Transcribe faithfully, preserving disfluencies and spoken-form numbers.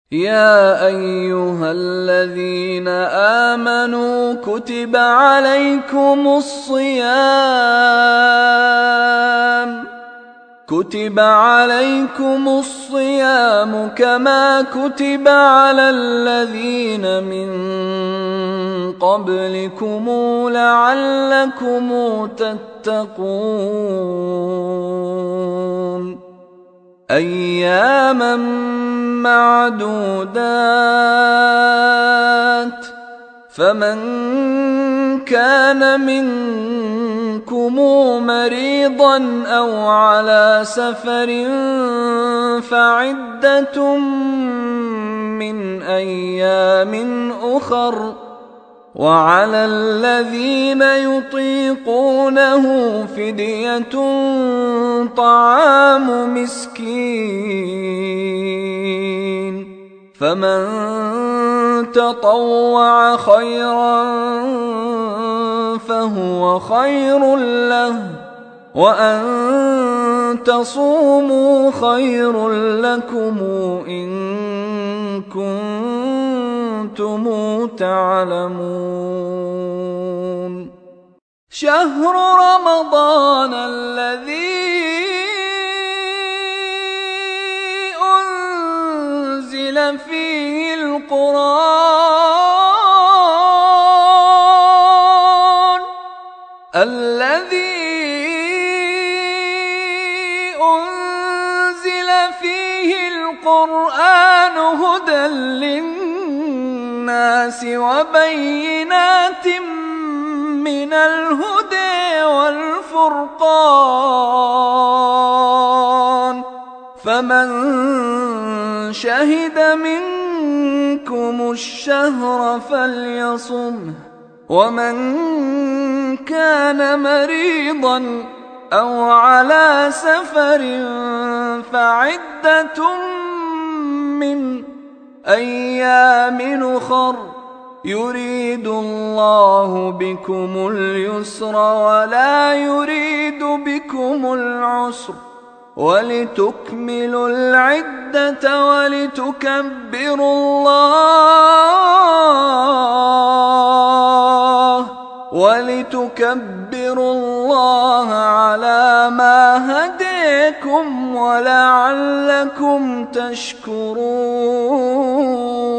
يا أيها الذين آمنوا كتب عليكم الصيام كتب عليكم الصيام كما كتب على الذين من قبلكم لعلكم تتقون أياما معدودات فمن كان منكم مريضا أو على سفر فعدة من أيام أخر وعلى الذين يطيقونه فدية طعام مسكين فمن تطوع خيرا فهو خير له وأن تصوموا خير لكم إن كنتم تعلمون شهر رمضان الذي أنزل فيه القرآن الذي أنزل فيه القرآن هدى للناس وبينات من الهدى والفرقان فمن شهد منكم الشهر فليصمه ومن كان مريضا أو على سفر فعدة من أيام أخر يريد الله بكم اليسر ولا يريد بكم العسر ولتكملوا العدة ولتكبروا الله ولتكبروا الله على ما هديكم ولعلكم تشكرون.